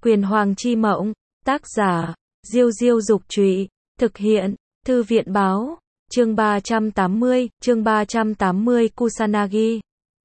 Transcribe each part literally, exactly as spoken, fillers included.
Quyền Hoàng chi mộng, tác giả, Diêu Diêu Dục Trụy, thực hiện, Thư viện Báo, chương ba trăm tám mươi, chương ba trăm tám mươi Kusanagi.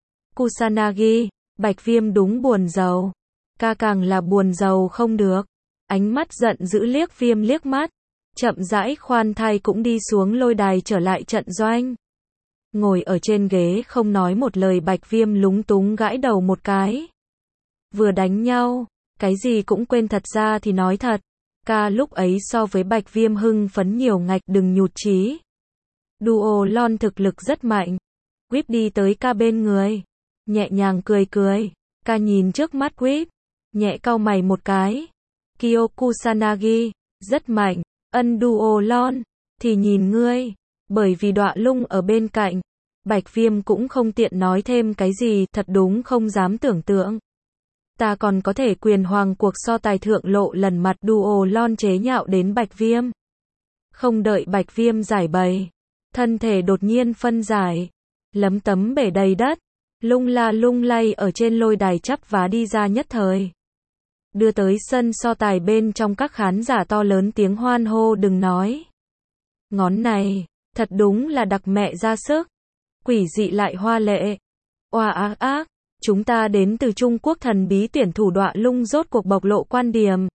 Kusanagi, Bạch Viêm đúng buồn rầu. Ca càng là buồn rầu không được. Ánh mắt giận dữ liếc Viêm liếc mắt. Chậm rãi khoan thai cũng đi xuống lôi đài trở lại trận doanh. Ngồi ở trên ghế không nói một lời Bạch Viêm lúng túng gãi đầu một cái. Vừa đánh nhau, cái gì cũng quên thật ra thì nói thật. Ca lúc ấy so với Bạch Viêm hưng phấn nhiều ngạch đừng nhụt chí. Duo Lon thực lực rất mạnh. Whip đi tới ca bên người. Nhẹ nhàng cười cười. Ca nhìn trước mắt Whip. Nhẹ cau mày một cái. Kyo Kusanagi, rất mạnh. Ân Duo Lon, thì nhìn ngươi. Bởi vì Đọa Lung ở bên cạnh. Bạch Viêm cũng không tiện nói thêm cái gì, thật đúng không dám tưởng tượng. Ta còn có thể quyền hoàng cuộc so tài thượng lộ lần mặt Duo Lon chế nhạo đến Bạch Viêm. Không đợi Bạch Viêm giải bày. Thân thể đột nhiên phân giải. Lấm tấm bể đầy đất. Lung la lung lay ở trên lôi đài chắp vá đi ra nhất thời. Đưa tới sân so tài bên trong các khán giả to lớn tiếng hoan hô đừng nói. Ngón này, thật đúng là đặc mẹ ra sức. Quỷ dị lại hoa lệ. Oa ác ác. Chúng ta đến từ Trung Quốc thần bí tuyển thủ Đọa Lung rốt cuộc bộc lộ quan điểm.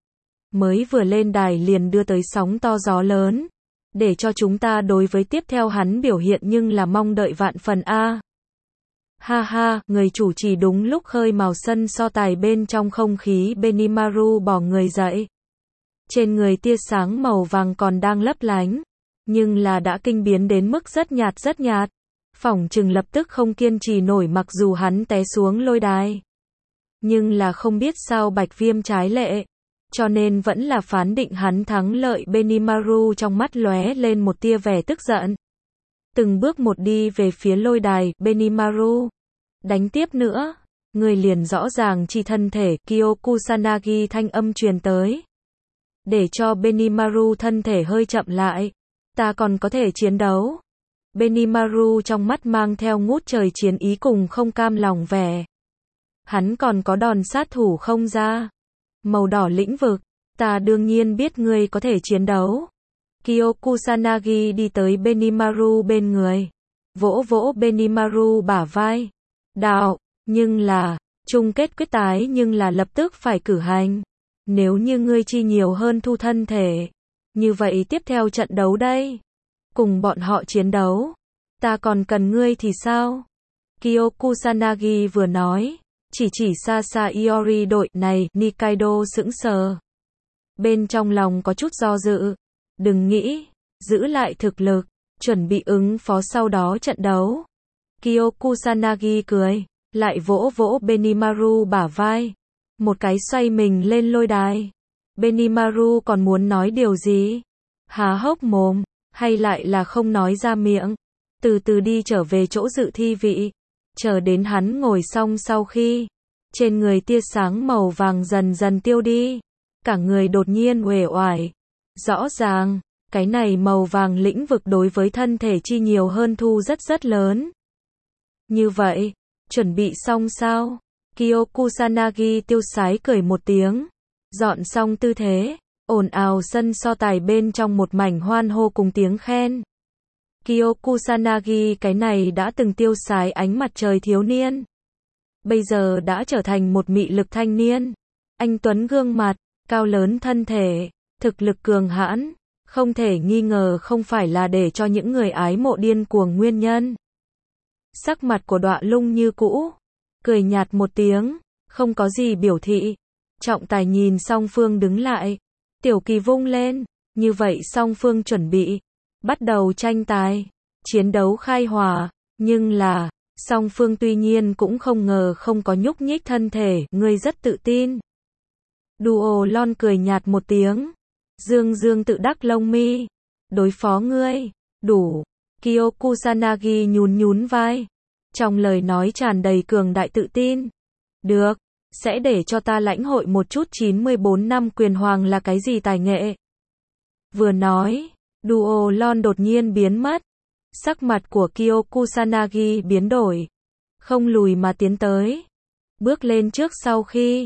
Mới vừa lên đài liền đưa tới sóng to gió lớn. Để cho chúng ta đối với tiếp theo hắn biểu hiện nhưng là mong đợi vạn phần a. Ha ha, người chủ trì đúng lúc khơi màu sân so tài bên trong không khí Benimaru bỏ người dậy. Trên người tia sáng màu vàng còn đang lấp lánh. Nhưng là đã kinh biến đến mức rất nhạt rất nhạt. Phỏng chừng lập tức không kiên trì nổi mặc dù hắn té xuống lôi đài. Nhưng là không biết sao Bạch Viêm trái lệ. Cho nên vẫn là phán định hắn thắng lợi Benimaru trong mắt lóe lên một tia vẻ tức giận. Từng bước một đi về phía lôi đài, Benimaru. Đánh tiếp nữa. Người liền rõ ràng chi thân thể, Kyo Kusanagi thanh âm truyền tới. Để cho Benimaru thân thể hơi chậm lại. Ta còn có thể chiến đấu. Benimaru trong mắt mang theo ngút trời chiến ý cùng không cam lòng vẻ. Hắn còn có đòn sát thủ không ra. Màu đỏ lĩnh vực. Ta đương nhiên biết ngươi có thể chiến đấu. Kyo Kusanagi đi tới Benimaru bên người. Vỗ vỗ Benimaru bả vai. Đạo, nhưng là, chung kết quyết tái nhưng là lập tức phải cử hành. Nếu như ngươi chi nhiều hơn thu thân thể. Như vậy tiếp theo trận đấu đây. Cùng bọn họ chiến đấu. Ta còn cần ngươi thì sao? Kyo Kusanagi vừa nói. Chỉ chỉ xa xa Iori đội này, Nikaido sững sờ. Bên trong lòng có chút do dự. Đừng nghĩ. Giữ lại thực lực. Chuẩn bị ứng phó sau đó trận đấu. Kyo Kusanagi cười. Lại vỗ vỗ Benimaru bả vai. Một cái xoay mình lên lôi đài. Benimaru còn muốn nói điều gì? Há hốc mồm. Hay lại là không nói ra miệng. Từ từ đi trở về chỗ dự thi vị. Chờ đến hắn ngồi xong sau khi. Trên người tia sáng màu vàng dần dần tiêu đi. Cả người đột nhiên uể oải. Rõ ràng. Cái này màu vàng lĩnh vực đối với thân thể chi nhiều hơn thu rất rất lớn. Như vậy. Chuẩn bị xong sao? Kyo Kusanagi tiêu sái cười một tiếng. Dọn xong tư thế. Ồn ào sân so tài bên trong một mảnh hoan hô cùng tiếng khen. Kyo Kusanagi cái này đã từng tiêu sái ánh mặt trời thiếu niên. Bây giờ đã trở thành một mị lực thanh niên. Anh tuấn gương mặt, cao lớn thân thể, thực lực cường hãn. Không thể nghi ngờ không phải là để cho những người ái mộ điên cuồng nguyên nhân. Sắc mặt của Đọa Lung như cũ. Cười nhạt một tiếng, không có gì biểu thị. Trọng tài nhìn song phương đứng lại. Tiểu kỳ vung lên, như vậy song phương chuẩn bị, bắt đầu tranh tài, chiến đấu khai hỏa, nhưng là, song phương tuy nhiên cũng không ngờ không có nhúc nhích thân thể, ngươi rất tự tin. Duo Lon cười nhạt một tiếng, dương dương tự đắc lông mi, đối phó ngươi, đủ, Kyo Kusanagi nhún nhún vai, trong lời nói tràn đầy cường đại tự tin, được. Sẽ để cho ta lãnh hội một chút chín mươi bốn năm quyền hoàng là cái gì tài nghệ. Vừa nói, Duo Lon đột nhiên biến mất. Sắc mặt của Kyo Kusanagi biến đổi. Không lùi mà tiến tới. Bước lên trước sau khi.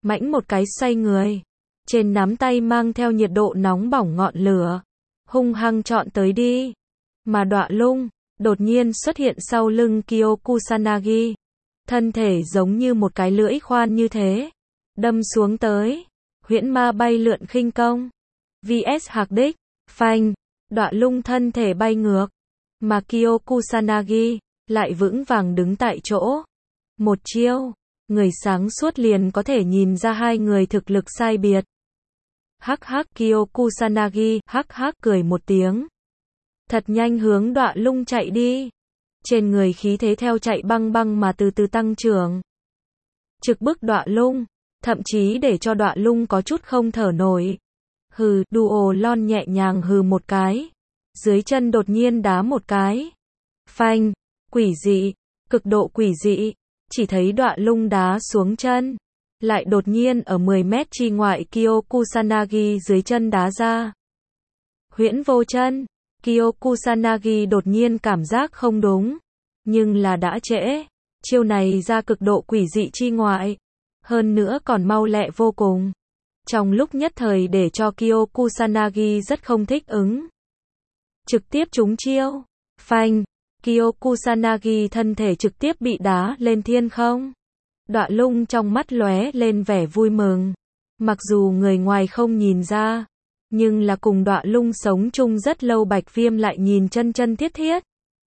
mãnh một cái xoay người. Trên nắm tay mang theo nhiệt độ nóng bỏng ngọn lửa. Hung hăng chọn tới đi. Mà Đọa Lung, đột nhiên xuất hiện sau lưng Kyo Kusanagi. Thân thể giống như một cái lưỡi khoan như thế. Đâm xuống tới. Huyễn ma bay lượn khinh công. vs hạc đích. Phanh. Đọa Lung thân thể bay ngược. Mà Kyo Kusanagi lại vững vàng đứng tại chỗ. Một chiêu. Người sáng suốt liền có thể nhìn ra hai người thực lực sai biệt. Hắc hắc Kyo Kusanagi hắc hắc cười một tiếng. Thật nhanh hướng Đọa Lung chạy đi. Trên người khí thế theo chạy băng băng mà từ từ tăng trưởng. Trực bức Đọa Lung, thậm chí để cho Đọa Lung có chút không thở nổi. Hừ, Duo Lon nhẹ nhàng hừ một cái. Dưới chân đột nhiên đá một cái. Phanh, quỷ dị, cực độ quỷ dị. Chỉ thấy Đọa Lung đá xuống chân. Lại đột nhiên ở mười mét chi ngoại Kyo Kusanagi dưới chân đá ra. Huyễn vô chân. Kyo Kusanagi đột nhiên cảm giác không đúng. Nhưng là đã trễ. Chiêu này ra cực độ quỷ dị chi ngoại. Hơn nữa còn mau lẹ vô cùng. Trong lúc nhất thời để cho Kyo Kusanagi rất không thích ứng. Trực tiếp trúng chiêu. Phanh. Kyo Kusanagi thân thể trực tiếp bị đá lên thiên không. Đọa Lung trong mắt lóe lên vẻ vui mừng. Mặc dù người ngoài không nhìn ra. Nhưng là cùng Đọa Lung sống chung rất lâu Bạch Viêm lại nhìn chân chân thiết thiết.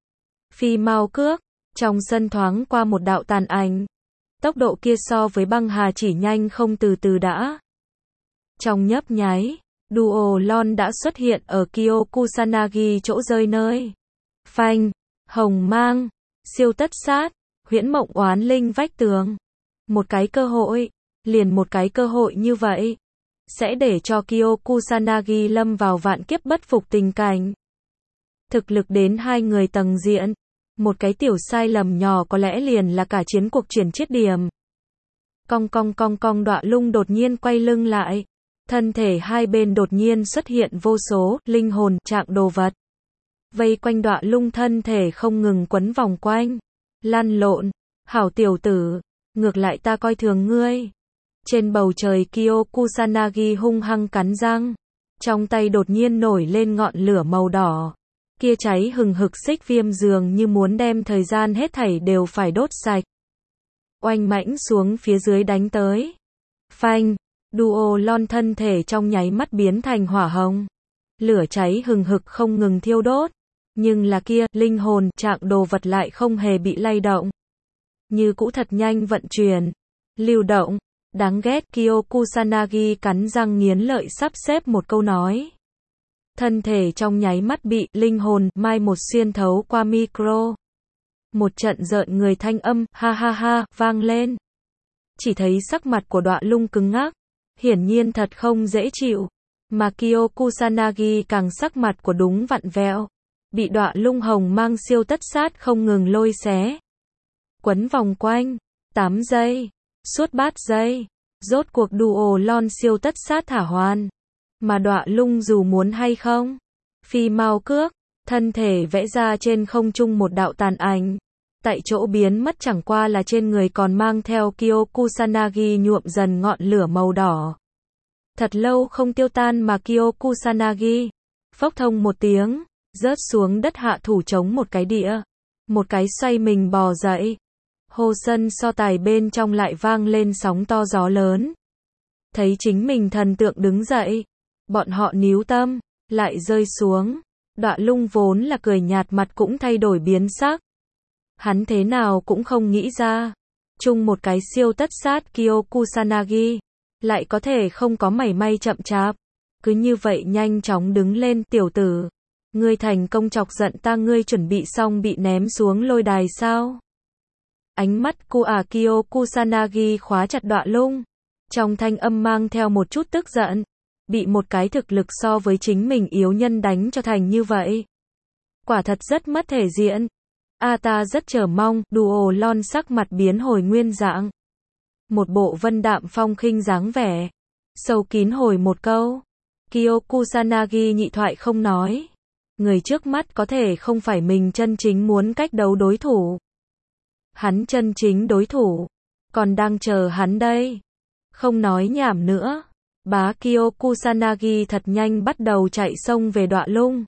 Phi mau cước. Trong sân thoáng qua một đạo tàn ảnh. Tốc độ kia so với băng hà chỉ nhanh không từ từ đã. Trong nhấp nháy, Duo Lon đã xuất hiện ở Kyo Kusanagi chỗ rơi nơi. Phanh, hồng mang, siêu tất sát, huyễn mộng oán linh vách tường. Một cái cơ hội, liền một cái cơ hội như vậy. Sẽ để cho Kyo Kusanagi lâm vào vạn kiếp bất phục tình cảnh. Thực lực đến hai người tầng diện. Một cái tiểu sai lầm nhỏ có lẽ liền là cả chiến cuộc chuyển chết điểm. Cong cong cong cong Đọa Lung đột nhiên quay lưng lại. Thân thể hai bên đột nhiên xuất hiện vô số, linh hồn, trạng đồ vật. Vây quanh Đọa Lung thân thể không ngừng quấn vòng quanh. Lăn lộn, hảo tiểu tử, ngược lại ta coi thường ngươi. Trên bầu trời Kyo Kusanagi hung hăng cắn răng. Trong tay đột nhiên nổi lên ngọn lửa màu đỏ. Kia cháy hừng hực xích viêm dường như muốn đem thời gian hết thảy đều phải đốt sạch. Oanh mãnh xuống phía dưới đánh tới. Phanh, Duo Lon thân thể trong nháy mắt biến thành hỏa hồng. Lửa cháy hừng hực không ngừng thiêu đốt. Nhưng là kia, linh hồn, trạng đồ vật lại không hề bị lay động. Như cũ thật nhanh vận chuyển. Lưu động. Đáng ghét Kyo Kusanagi cắn răng nghiến lợi sắp xếp một câu nói. Thân thể trong nháy mắt bị linh hồn mai một xuyên thấu qua micro. Một trận rợn người thanh âm ha ha ha vang lên. Chỉ thấy sắc mặt của Đọa Lung cứng ngắc, hiển nhiên thật không dễ chịu, mà Kyo Kusanagi càng sắc mặt của đúng vặn vẹo, bị Đọa Lung hồng mang siêu tất sát không ngừng lôi xé. Quấn vòng quanh, tám giây, suốt bát giây, rốt cuộc Duo Lon siêu tất sát thả hoàn. Mà Đọa Lung dù muốn hay không, phi mau cước, thân thể vẽ ra trên không trung một đạo tàn ảnh. Tại chỗ biến mất chẳng qua là trên người còn mang theo Kyo Kusanagi nhuộm dần ngọn lửa màu đỏ. Thật lâu không tiêu tan mà Kyo Kusanagi, phốc thông một tiếng, rớt xuống đất hạ thủ chống một cái đĩa. Một cái xoay mình bò dậy. Hồ sân so tài bên trong lại vang lên sóng to gió lớn. Thấy chính mình thần tượng đứng dậy. Bọn họ níu tâm, lại rơi xuống. Đọa Lung vốn là cười nhạt mặt cũng thay đổi biến sắc. Hắn thế nào cũng không nghĩ ra. Chung một cái siêu tất sát Kyo Kusanagi. Lại có thể không có mảy may chậm chạp. Cứ như vậy nhanh chóng đứng lên tiểu tử. Ngươi thành công chọc giận ta ngươi chuẩn bị xong bị ném xuống lôi đài sao? Ánh mắt của à Kyo Kusanagi khóa chặt Đọa Lung. Trong thanh âm mang theo một chút tức giận. Bị một cái thực lực so với chính mình yếu nhân đánh cho thành như vậy. Quả thật rất mất thể diện. A ta rất chờ mong, Duo Lon sắc mặt biến hồi nguyên dạng. Một bộ vân đạm phong khinh dáng vẻ. Sâu kín hồi một câu. Kyo Kusanagi nhị thoại không nói. Người trước mắt có thể không phải mình chân chính muốn cách đấu đối thủ. Hắn chân chính đối thủ. Còn đang chờ hắn đây. Không nói nhảm nữa. Bá Kyo Kusanagi thật nhanh bắt đầu chạy xông về Đọa Lung.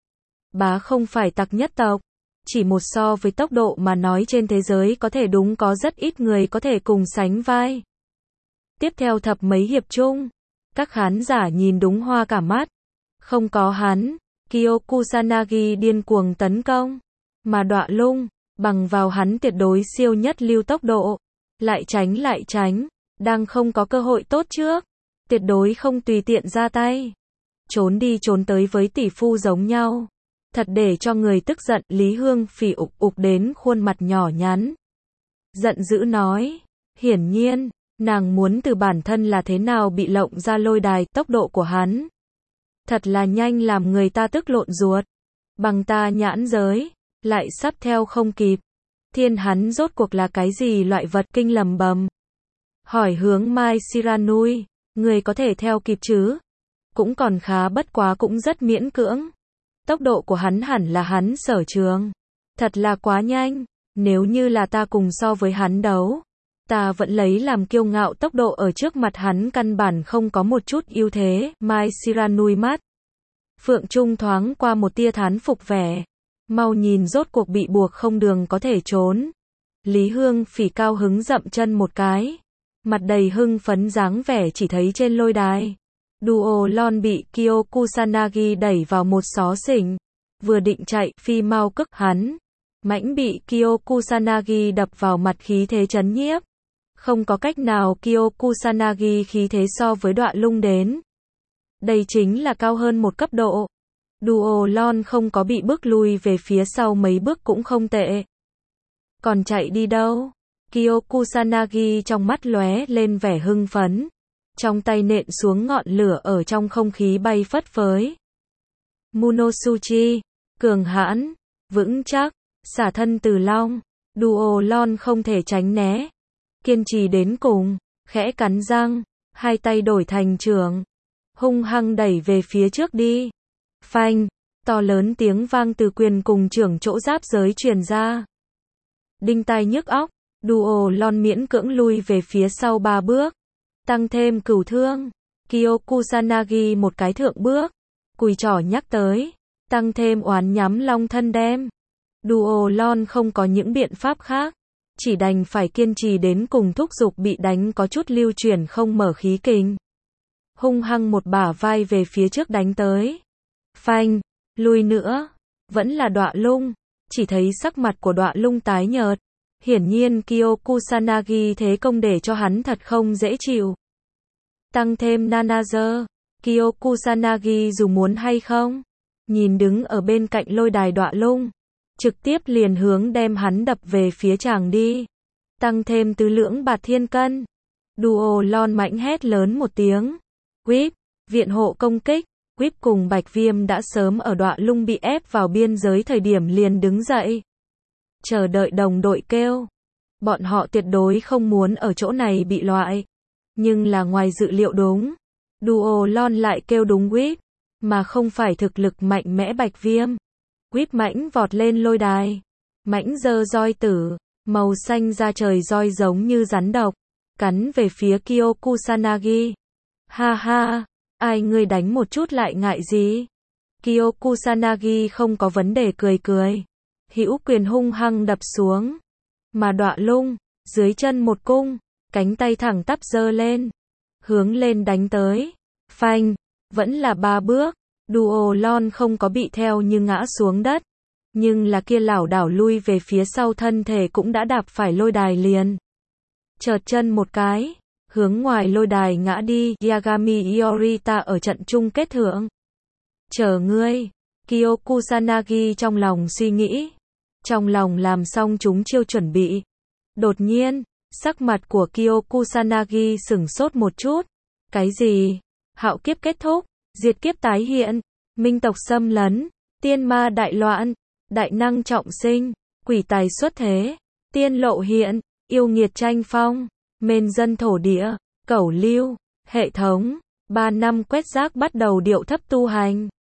Bá không phải tặc nhất tộc. Chỉ một so với tốc độ mà nói trên thế giới có thể đúng có rất ít người có thể cùng sánh vai. Tiếp theo thập mấy hiệp chung, các khán giả nhìn đúng hoa cả mắt. Không có hắn, Kyo Kusanagi điên cuồng tấn công. Mà Đọa Lung, bằng vào hắn tuyệt đối siêu nhất lưu tốc độ. Lại tránh lại tránh, đang không có cơ hội tốt trước. Tuyệt đối không tùy tiện ra tay. Trốn đi trốn tới với tỷ phu giống nhau. Thật để cho người tức giận. Lý Hương Phỉ ục ục đến khuôn mặt nhỏ nhắn. Giận dữ nói. Hiển nhiên, nàng muốn từ bản thân là thế nào bị lộng ra lôi đài. Tốc độ của hắn thật là nhanh làm người ta tức lộn ruột. Bằng ta nhãn giới, lại sắp theo không kịp. Thiên hắn rốt cuộc là cái gì loại vật kinh lầm bầm. Hỏi hướng Mai Shiranui, người có thể theo kịp chứ? Cũng còn khá bất quá cũng rất miễn cưỡng. Tốc độ của hắn hẳn là hắn sở trường. Thật là quá nhanh. Nếu như là ta cùng so với hắn đấu, ta vẫn lấy làm kiêu ngạo tốc độ ở trước mặt hắn căn bản không có một chút ưu thế. Mai Shiranui mắt Phượng Trung thoáng qua một tia thán phục vẻ. Mau nhìn rốt cuộc bị buộc không đường có thể trốn. Lý Hương Phỉ cao hứng dậm chân một cái. Mặt đầy hưng phấn dáng vẻ chỉ thấy trên lôi đài. Duo Lon bị Kyo Kusanagi đẩy vào một xó xỉnh. Vừa định chạy, phi mau cức hắn. Mãnh bị Kyo Kusanagi đập vào mặt khí thế chấn nhiếp. Không có cách nào Kyo Kusanagi khí thế so với Đọa Lung đến. Đây chính là cao hơn một cấp độ. Duo Lon không có bị bước lui về phía sau mấy bước cũng không tệ. Còn chạy đi đâu? Kyo Kusanagi trong mắt lóe lên vẻ hưng phấn. Trong tay nện xuống ngọn lửa ở trong không khí bay phất phới. Munosuchi, cường hãn, vững chắc, xả thân từ long. Duo Lon không thể tránh né. Kiên trì đến cùng, khẽ cắn răng, hai tay đổi thành chưởng. Hung hăng đẩy về phía trước đi. Phanh, to lớn tiếng vang từ quyền cùng chưởng chỗ giáp giới truyền ra. Đinh tai nhức óc, Duo Lon miễn cưỡng lui về phía sau ba bước. Tăng thêm cửu thương. Kyo Kusanagi một cái thượng bước. Cùi trỏ nhắc tới. Tăng thêm oán nhắm long thân đem. Duo Lon không có những biện pháp khác. Chỉ đành phải kiên trì đến cùng thúc giục bị đánh có chút lưu chuyển không mở khí kình. Hung hăng một bả vai về phía trước đánh tới. Phanh, lui nữa. Vẫn là Đọa Lung. Chỉ thấy sắc mặt của Đọa Lung tái nhợt. Hiển nhiên Kyo Kusanagi thế công để cho hắn thật không dễ chịu. Tăng thêm Nanager. Kyo Kusanagi dù muốn hay không. Nhìn đứng ở bên cạnh lôi đài Đọa Lung. Trực tiếp liền hướng đem hắn đập về phía chàng đi. Tăng thêm tứ lưỡng bạt thiên cân. Duo Lon mãnh hét lớn một tiếng. Whip, viện hộ công kích. Whip cùng Bạch Viêm đã sớm ở Đọa Lung bị ép vào biên giới thời điểm liền đứng dậy. Chờ đợi đồng đội kêu. Bọn họ tuyệt đối không muốn ở chỗ này bị loại. Nhưng là ngoài dự liệu đúng. Duo Lon lại kêu đúng Whip. Mà không phải thực lực mạnh mẽ Bạch Viêm. Whip mãnh vọt lên lôi đài. Mãnh giơ roi tử. Màu xanh da trời roi giống như rắn độc. Cắn về phía Kyo Kusanagi. Ha ha. Ai ngươi đánh một chút lại ngại gì? Kyo Kusanagi không có vấn đề cười cười. Hữu quyền hung hăng đập xuống. Mà Đọa Lung, dưới chân một cung, cánh tay thẳng tắp giơ lên. Hướng lên đánh tới. Phanh, vẫn là ba bước. Duo Lon không có bị theo như ngã xuống đất. Nhưng là kia lảo đảo lui về phía sau thân thể cũng đã đạp phải lôi đài liền. Chợt chân một cái. Hướng ngoài lôi đài ngã đi. Yagami Iorita ở trận chung kết thượng. Chờ ngươi. Kyo Kusanagi trong lòng suy nghĩ. Trong lòng làm xong chúng chiêu chuẩn bị. Đột nhiên, sắc mặt của Kyo Kusanagi sửng sốt một chút. Cái gì? Hạo kiếp kết thúc, diệt kiếp tái hiện, minh tộc xâm lấn, tiên ma đại loạn, đại năng trọng sinh, quỷ tài xuất thế, tiên lộ hiện, yêu nghiệt tranh phong, mên dân thổ địa, cẩu lưu, hệ thống, ba năm quét rác bắt đầu điệu thấp tu hành.